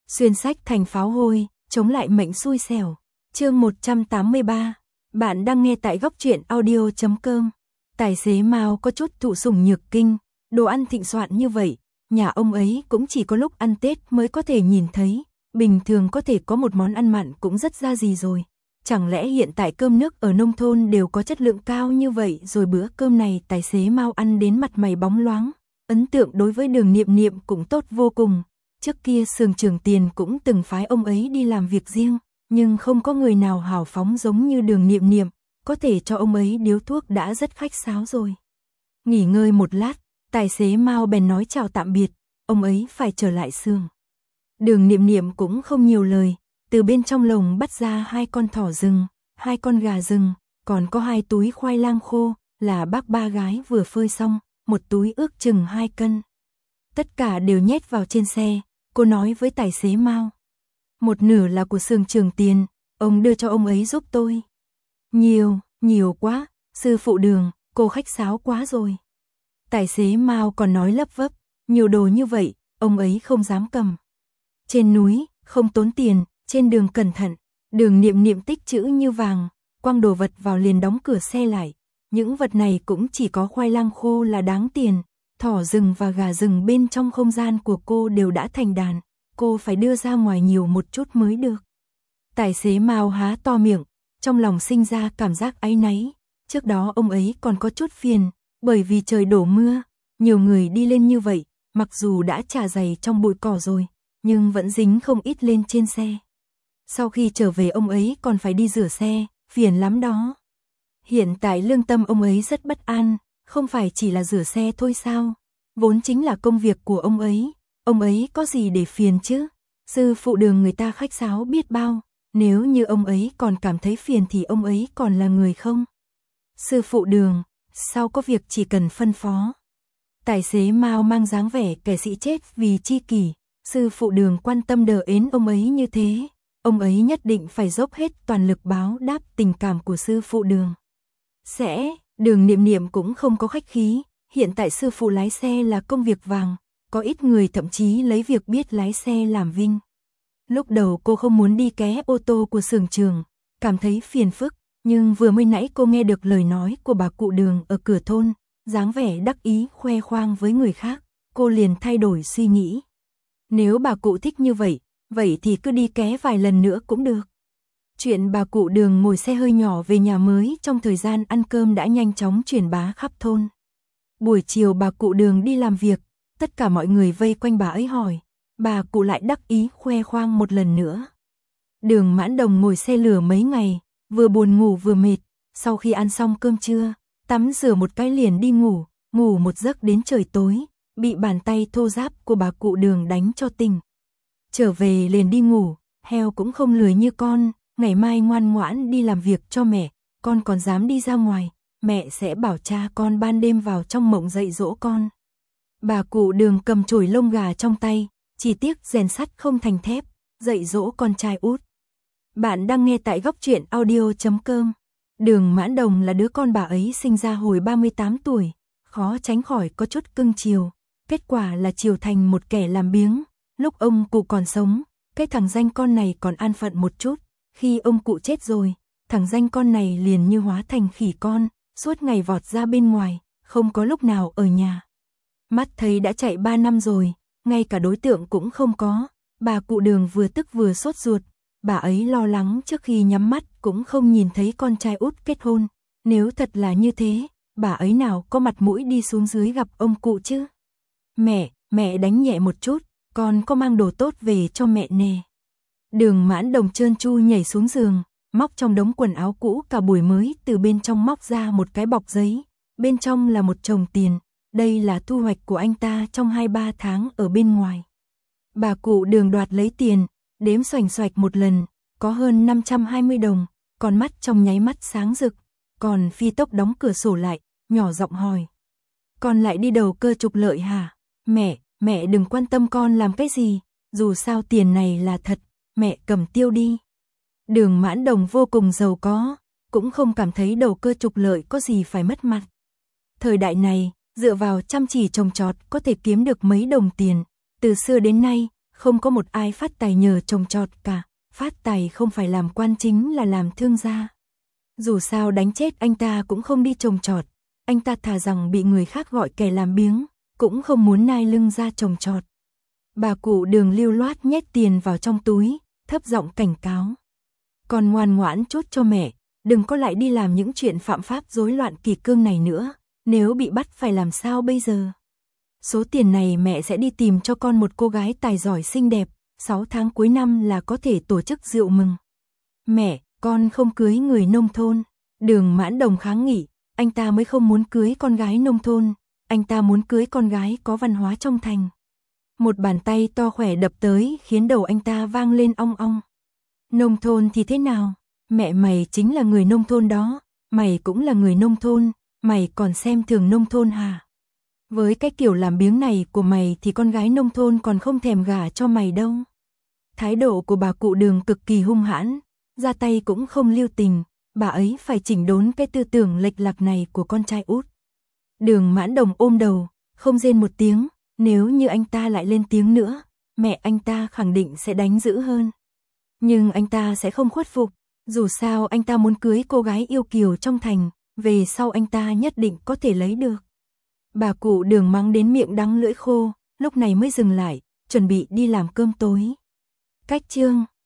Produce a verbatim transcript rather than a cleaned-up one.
Xuyên sách thành pháo hôi, chống lại mệnh xui xẻo. Chương một trăm tám mươi ba. Bạn đang nghe tại góc truyện audio chấm com. Tài xế Mao có chút thụ sủng nhược kinh, đồ ăn thịnh soạn như vậy, nhà ông ấy cũng chỉ có lúc ăn Tết mới có thể nhìn thấy, bình thường có thể có một món ăn mặn cũng rất ra gì rồi. Chẳng lẽ hiện tại cơm nước ở nông thôn đều có chất lượng cao như vậy rồi bữa cơm này tài xế Mao ăn đến mặt mày bóng loáng, ấn tượng đối với Đường Niệm Niệm cũng tốt vô cùng. Trước kia Sường Trường Tiền cũng từng phái ông ấy đi làm việc riêng, nhưng không có người nào hào phóng giống như Đường Niệm Niệm, có thể cho ông ấy điếu thuốc đã rất khách sáo rồi. Nghỉ ngơi một lát, tài xế Mao bèn nói chào tạm biệt, ông ấy phải trở lại xưởng. Đường Niệm Niệm cũng không nhiều lời, từ bên trong lồng bắt ra hai con thỏ rừng, hai con gà rừng, còn có hai túi khoai lang khô, là bác ba gái vừa phơi xong, một túi ước chừng hai cân. Tất cả đều nhét vào trên xe, cô nói với tài xế Mao. Một nửa là của Sường Trường Tiền, ông đưa cho ông ấy giúp tôi. Nhiều, nhiều quá, sư phụ Đường, cô khách sáo quá rồi. Tài xế Mao còn nói lấp vấp, nhiều đồ như vậy, ông ấy không dám cầm. Trên núi, không tốn tiền, trên đường cẩn thận. Đường Niệm Niệm tích chữ như vàng, quăng đồ vật vào liền đóng cửa xe lại. Những vật này cũng chỉ có khoai lang khô là đáng tiền, thỏ rừng và gà rừng bên trong không gian của cô đều đã thành đàn, cô phải đưa ra ngoài nhiều một chút mới được. Tài xế Mao há to miệng, trong lòng sinh ra cảm giác áy náy, trước đó ông ấy còn có chút phiền, bởi vì trời đổ mưa, nhiều người đi lên như vậy, mặc dù đã chà giày trong bụi cỏ rồi, nhưng vẫn dính không ít lên trên xe. Sau khi trở về ông ấy còn phải đi rửa xe, phiền lắm đó. Hiện tại lương tâm ông ấy rất bất an, không phải chỉ là rửa xe thôi sao, vốn chính là công việc của ông ấy, ông ấy có gì để phiền chứ, sư phụ Đường người ta khách sáo biết bao, nếu như ông ấy còn cảm thấy phiền thì ông ấy còn là người không. Sư phụ Đường, sau có việc chỉ cần phân phó. Tài xế Mao mang dáng vẻ kẻ sĩ chết vì chi kỷ, sư phụ Đường quan tâm đờ ến ông ấy như thế, ông ấy nhất định phải dốc hết toàn lực báo đáp tình cảm của sư phụ Đường. Sẽ, Đường Niệm Niệm cũng không có khách khí, hiện tại sư phụ lái xe là công việc vàng, có ít người thậm chí lấy việc biết lái xe làm vinh. Lúc đầu cô không muốn đi ké ô tô của Sường Trường, cảm thấy phiền phức, nhưng vừa mới nãy cô nghe được lời nói của bà cụ Đường ở cửa thôn, dáng vẻ đắc ý khoe khoang với người khác, cô liền thay đổi suy nghĩ. Nếu bà cụ thích như vậy, vậy thì cứ đi ké vài lần nữa cũng được. Chuyện bà cụ Đường ngồi xe hơi nhỏ về nhà mới trong thời gian ăn cơm đã nhanh chóng truyền bá khắp thôn. Buổi chiều bà cụ Đường đi làm việc, tất cả mọi người vây quanh bà ấy hỏi, bà cụ lại đắc ý khoe khoang một lần nữa. Đường Mãn Đồng ngồi xe lửa mấy ngày, vừa buồn ngủ vừa mệt, sau khi ăn xong cơm trưa, tắm rửa một cái liền đi ngủ, ngủ một giấc đến trời tối, bị bàn tay thô ráp của bà cụ Đường đánh cho tỉnh. Trở về liền đi ngủ, heo cũng không lười như con, ngày mai ngoan ngoãn đi làm việc cho mẹ, con còn dám đi ra ngoài, mẹ sẽ bảo cha con ban đêm vào trong mộng dạy dỗ con. Bà cụ Đường cầm chổi lông gà trong tay, chỉ tiếc rèn sắt không thành thép, dạy dỗ con trai út. Bạn đang nghe tại góc truyện audio chấm com. Đường Mãn Đồng là đứa con bà ấy sinh ra hồi ba mươi tám tuổi, khó tránh khỏi có chút cưng chiều, kết quả là chiều thành một kẻ làm biếng. Lúc ông cụ còn sống, cái thằng danh con này còn an phận một chút, khi ông cụ chết rồi, thằng danh con này liền như hóa thành khỉ con, suốt ngày vọt ra bên ngoài, không có lúc nào ở nhà. Mắt thấy đã chạy ba năm rồi, ngay cả đối tượng cũng không có, bà cụ Đường vừa tức vừa sốt ruột, bà ấy lo lắng trước khi nhắm mắt cũng không nhìn thấy con trai út kết hôn, nếu thật là như thế, bà ấy nào có mặt mũi đi xuống dưới gặp ông cụ chứ. Mẹ, mẹ đánh nhẹ một chút, con có mang đồ tốt về cho mẹ nè. Đường Mãn Đồng trơn tru nhảy xuống giường, móc trong đống quần áo cũ cả buổi mới từ bên trong móc ra một cái bọc giấy, bên trong là một chồng tiền, đây là thu hoạch của anh ta trong hai ba tháng ở bên ngoài. Bà cụ Đường đoạt lấy tiền, đếm xoành xoạch một lần, có hơn năm trăm hai mươi đồng, con mắt trong nháy mắt sáng rực, còn phi tốc đóng cửa sổ lại, nhỏ giọng hỏi. Con lại đi đầu cơ trục lợi hả? Mẹ, mẹ đừng quan tâm con làm cái gì, dù sao tiền này là thật, mẹ cầm tiêu đi. Đường Mãn Đồng vô cùng giàu có, cũng không cảm thấy đầu cơ trục lợi có gì phải mất mặt. Thời đại này, dựa vào chăm chỉ trồng trọt có thể kiếm được mấy đồng tiền, từ xưa đến nay, không có một ai phát tài nhờ trồng trọt cả, phát tài không phải làm quan chính là làm thương gia. Dù sao đánh chết anh ta cũng không đi trồng trọt, anh ta thà rằng bị người khác gọi kẻ làm biếng, cũng không muốn nai lưng ra trồng trọt. Bà cụ Đường lưu loát nhét tiền vào trong túi, thấp giọng cảnh cáo. Con ngoan ngoãn chốt cho mẹ, đừng có lại đi làm những chuyện phạm pháp rối loạn kỷ cương này nữa, nếu bị bắt phải làm sao bây giờ? Số tiền này mẹ sẽ đi tìm cho con một cô gái tài giỏi xinh đẹp, sáu tháng cuối năm là có thể tổ chức rượu mừng. Mẹ, con không cưới người nông thôn. Đường Mãn Đồng kháng nghị, anh ta mới không muốn cưới con gái nông thôn, anh ta muốn cưới con gái có văn hóa trong thành. Một bàn tay to khỏe đập tới khiến đầu anh ta vang lên ong ong. Nông thôn thì thế nào? Mẹ mày chính là người nông thôn đó, mày cũng là người nông thôn, mày còn xem thường nông thôn hả? Với cái kiểu làm biếng này của mày thì con gái nông thôn còn không thèm gả cho mày đâu. Thái độ của bà cụ Đường cực kỳ hung hãn, ra tay cũng không lưu tình, bà ấy phải chỉnh đốn cái tư tưởng lệch lạc này của con trai út. Đường Mãn Đồng ôm đầu, không rên một tiếng, nếu như anh ta lại lên tiếng nữa, mẹ anh ta khẳng định sẽ đánh dữ hơn. Nhưng anh ta sẽ không khuất phục, dù sao anh ta muốn cưới cô gái yêu kiều trong thành, về sau anh ta nhất định có thể lấy được. Bà cụ Đường mắng đến miệng đắng lưỡi khô, lúc này mới dừng lại, chuẩn bị đi làm cơm tối. Cách chương